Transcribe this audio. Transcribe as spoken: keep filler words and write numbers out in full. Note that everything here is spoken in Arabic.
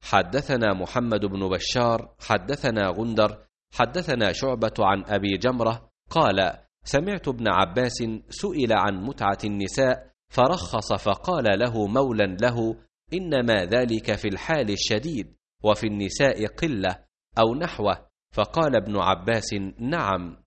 حدثنا محمد بن بشار حدثنا غندر حدثنا شعبة عن أبي جمرة قال: سمعت ابن عباس سئل عن متعة النساء فرخص، فقال له مولى له: إنما ذلك في الحال الشديد، وفي النساء قلة أو نحوه. فقال ابن عباس: نعم،